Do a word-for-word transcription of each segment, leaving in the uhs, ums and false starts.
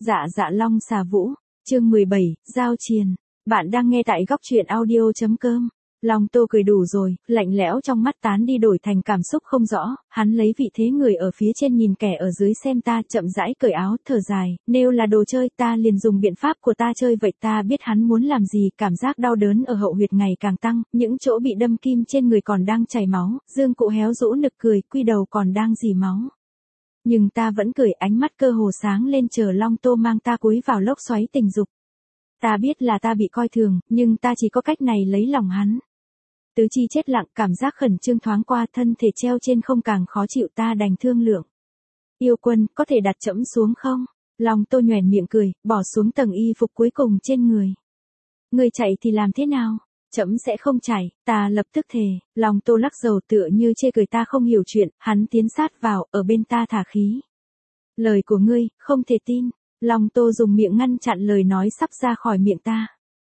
Dạ dạ long xà vũ, chương mười bảy, giao triền. Bạn đang nghe tại góc truyện audio chấm com. Long Tô cười đủ rồi, lạnh lẽo trong mắt tán đi đổi thành cảm xúc không rõ, hắn lấy vị thế người ở phía trên nhìn kẻ ở dưới xem ta, chậm rãi cởi áo, thở dài, nếu là đồ chơi ta liền dùng biện pháp của ta chơi vậy. Ta biết hắn muốn làm gì, cảm giác đau đớn ở hậu huyệt ngày càng tăng, những chỗ bị đâm kim trên người còn đang chảy máu, dương cụ héo rũ nực cười, quy đầu còn đang rỉ máu. Nhưng ta vẫn cười, ánh mắt cơ hồ sáng lên chờ Long Tô mang ta cúi vào lốc xoáy tình dục. Ta biết là ta bị coi thường, nhưng ta chỉ có cách này lấy lòng hắn. Tứ chi chết lặng, cảm giác khẩn trương thoáng qua, thân thể treo trên không càng khó chịu, ta đành thương lượng. Yêu quân, có thể đặt trẫm xuống không? Long Tô nhoẻn miệng cười, bỏ xuống tầng y phục cuối cùng trên người. Người chạy thì làm thế nào? Trẫm sẽ không chạy, ta lập tức thề. Long Tô lắc đầu tựa như chê cười ta không hiểu chuyện, hắn tiến sát vào, ở bên ta thả khí. Lời của ngươi, không thể tin. Long Tô dùng miệng ngăn chặn lời nói sắp ra khỏi miệng ta.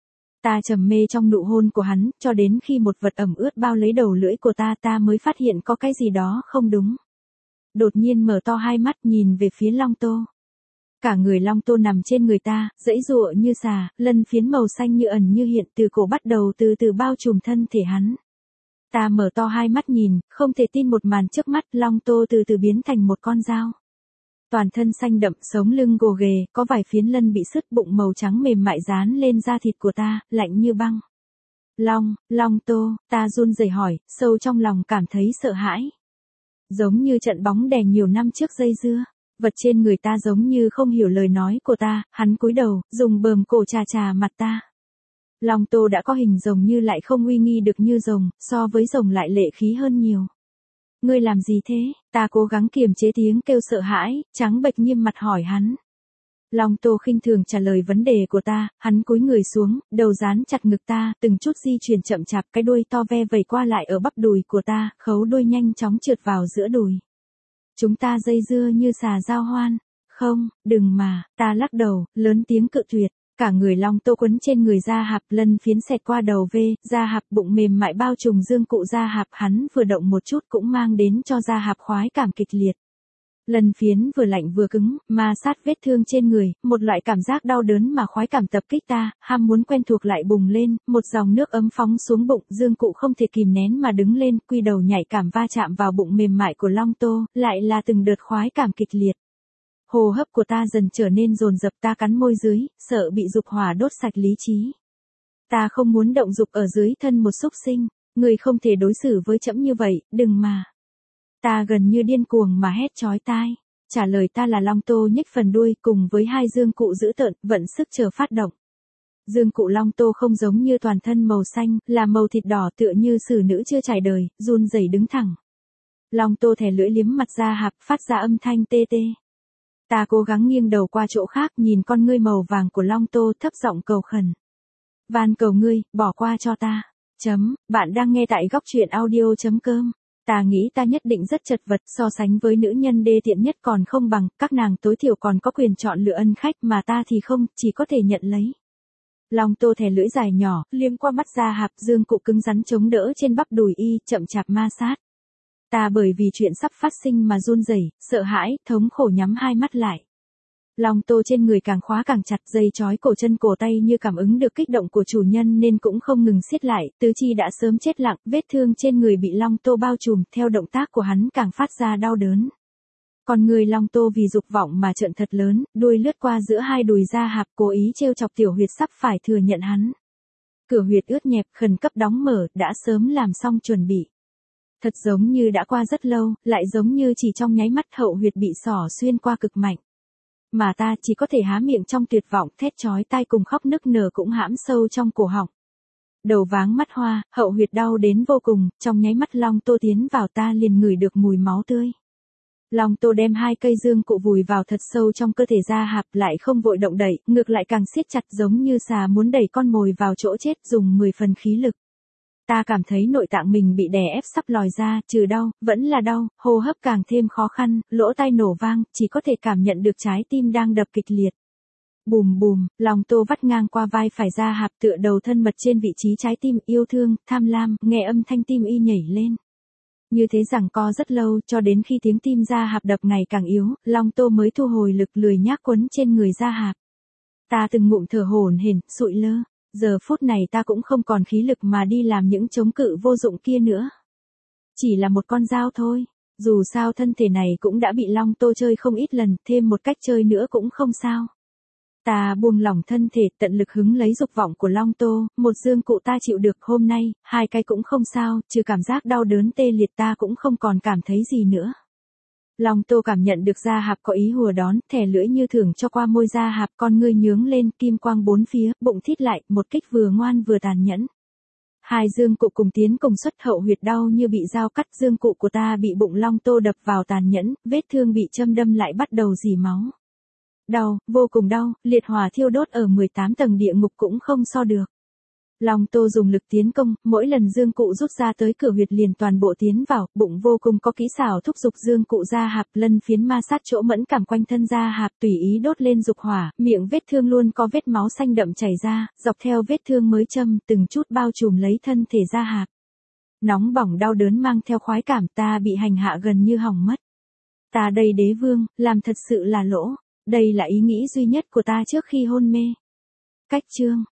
Ta trầm mê trong nụ hôn của hắn, cho đến khi một vật ẩm ướt bao lấy đầu lưỡi của ta ta mới phát hiện có cái gì đó không đúng. Đột nhiên mở to hai mắt nhìn về phía Long Tô. Cả người Long Tô nằm trên người ta, giãy giụa như xà, lân phiến màu xanh như ẩn như hiện từ cổ bắt đầu từ từ bao trùm thân thể hắn. Ta mở to hai mắt nhìn, không thể tin một màn trước mắt, Long Tô từ từ biến thành một con dao. Toàn thân xanh đậm, sống lưng gồ ghề, có vài phiến lân bị sứt, bụng màu trắng mềm mại dán lên da thịt của ta, lạnh như băng. Long, Long Tô, ta run rẩy hỏi, sâu trong lòng cảm thấy sợ hãi. Giống như trận bóng đè nhiều năm trước dây dưa. Vật trên người ta giống như không hiểu lời nói của ta, hắn cúi đầu, dùng bờm cổ chà chà mặt ta. Long Tô đã có hình rồng như lại không uy nghi được như rồng, so với rồng lại lệ khí hơn nhiều. Ngươi làm gì thế? Ta cố gắng kiềm chế tiếng kêu sợ hãi, trắng bệch nghiêm mặt hỏi hắn. Long Tô khinh thường trả lời vấn đề của ta, hắn cúi người xuống, đầu dán chặt ngực ta, từng chút di chuyển chậm chạp, cái đuôi to ve vẩy qua lại ở bắp đùi của ta, khấu đuôi nhanh chóng trượt vào giữa đùi. Chúng ta dây dưa như xà giao hoan. Không, đừng mà, ta lắc đầu, lớn tiếng cự tuyệt. Cả người Long Tô quấn trên người da hạp, lân phiến xẹt qua đầu vê, da hạp bụng mềm mại bao trùm dương cụ da hạp, hắn vừa động một chút cũng mang đến cho da hạp khoái cảm kịch liệt. Lân phiến vừa lạnh vừa cứng, ma sát vết thương trên người, một loại cảm giác đau đớn mà khoái cảm tập kích ta, ham muốn quen thuộc lại bùng lên, một dòng nước ấm phóng xuống bụng, dương cụ không thể kìm nén mà đứng lên, quy đầu nhạy cảm va chạm vào bụng mềm mại của Long Tô, lại là từng đợt khoái cảm kịch liệt. Hô hấp của ta dần trở nên dồn dập, ta cắn môi dưới, sợ bị dục hỏa đốt sạch lý trí. Ta không muốn động dục ở dưới thân một súc sinh, người không thể đối xử với trẫm như vậy, đừng mà. Ta gần như điên cuồng mà hét chói tai. Trả lời ta là Long Tô nhếch phần đuôi cùng với hai dương cụ dữ tợn, vận sức chờ phát động. Dương cụ Long Tô không giống như toàn thân màu xanh, là màu thịt đỏ tựa như xử nữ chưa trải đời, run rẩy đứng thẳng. Long Tô thè lưỡi liếm mặt da hạp, phát ra âm thanh tê tê. Ta cố gắng nghiêng đầu qua chỗ khác, nhìn con ngươi màu vàng của Long Tô, thấp giọng cầu khẩn. Van cầu ngươi, bỏ qua cho ta. Chấm, bạn đang nghe tại góc truyện audio chấm com. Ta nghĩ ta nhất định rất chật vật, so sánh với nữ nhân đê tiện nhất còn không bằng, các nàng tối thiểu còn có quyền chọn lựa ân khách mà ta thì không, chỉ có thể nhận lấy. Long Tô thè lưỡi dài nhỏ, liếm qua mắt da hạp, dương cụ cứng rắn chống đỡ trên bắp đùi y, chậm chạp ma sát. Ta bởi vì chuyện sắp phát sinh mà run rẩy, sợ hãi, thống khổ nhắm hai mắt lại. Long Tô trên người càng khóa càng chặt, dây trói cổ chân cổ tay như cảm ứng được kích động của chủ nhân nên cũng không ngừng siết lại, tứ chi đã sớm chết lặng, vết thương trên người bị Long Tô bao trùm, theo động tác của hắn càng phát ra đau đớn. Còn người Long Tô vì dục vọng mà trợn thật lớn, đuôi lướt qua giữa hai đùi da hạp, cố ý trêu chọc tiểu huyệt sắp phải thừa nhận hắn. Cửa huyệt ướt nhẹp, khẩn cấp đóng mở, đã sớm làm xong chuẩn bị. Thật giống như đã qua rất lâu, lại giống như chỉ trong nháy mắt hậu huyệt bị xỏ xuyên qua cực mạnh. Mà ta chỉ có thể há miệng trong tuyệt vọng, thét chói tai cùng khóc nức nở cũng hãm sâu trong cổ họng. Đầu váng mắt hoa, hậu huyệt đau đến vô cùng, trong nháy mắt Long Tô tiến vào ta liền ngửi được mùi máu tươi. Long Tô đem hai cây dương cụ vùi vào thật sâu trong cơ thể da hạp, lại không vội động đẩy, ngược lại càng siết chặt giống như xà muốn đẩy con mồi vào chỗ chết, dùng mười phần khí lực. Ta cảm thấy nội tạng mình bị đè ép sắp lòi ra, trừ đau, vẫn là đau, hô hấp càng thêm khó khăn, lỗ tai nổ vang, chỉ có thể cảm nhận được trái tim đang đập kịch liệt. Bùm bùm, Long Tô vắt ngang qua vai phải da hạp, tựa đầu thân mật trên vị trí trái tim, yêu thương, tham lam, nghe âm thanh tim y nhảy lên. Như thế rằng co rất lâu cho đến khi tiếng tim Gia Hạp đập ngày càng yếu, Long Tô mới thu hồi lực lười nhác quấn trên người Gia Hạp. Ta từng ngụm thở hổn hển, sụi lơ, giờ phút này ta cũng không còn khí lực mà đi làm những chống cự vô dụng kia nữa. Chỉ là một con dao thôi, dù sao thân thể này cũng đã bị Long Tô chơi không ít lần, thêm một cách chơi nữa cũng không sao. Ta buông lỏng thân thể, tận lực hứng lấy dục vọng của Long Tô, một dương cụ ta chịu được hôm nay, hai cái cũng không sao, trừ cảm giác đau đớn tê liệt ta cũng không còn cảm thấy gì nữa. Long Tô cảm nhận được Gia Hạp có ý hùa đón, thè lưỡi như thưởng cho qua môi Gia Hạp, con ngươi nhướng lên, kim quang bốn phía, bụng thít lại, một kích vừa ngoan vừa tàn nhẫn. Hai dương cụ cùng tiến cùng xuất, hậu huyệt đau như bị dao cắt, dương cụ của ta bị bụng Long Tô đập vào tàn nhẫn, vết thương bị châm đâm lại bắt đầu rỉ máu. Đau, vô cùng đau, liệt hỏa thiêu đốt ở mười tám tầng địa ngục cũng không so được. Long Tô dùng lực tiến công, mỗi lần dương cụ rút ra tới cửa huyệt liền toàn bộ tiến vào, bụng vô cùng có kỹ xảo thúc giục dương cụ Gia Hạp, lân phiến ma sát chỗ mẫn cảm quanh thân Gia Hạp, tùy ý đốt lên dục hỏa, miệng vết thương luôn có vết máu xanh đậm chảy ra, dọc theo vết thương mới châm, từng chút bao trùm lấy thân thể Gia Hạp. Nóng bỏng đau đớn mang theo khoái cảm, ta bị hành hạ gần như hỏng mất. Ta đây đế vương, làm thật sự là lỗ, đây là ý nghĩ duy nhất của ta trước khi hôn mê. Cách chương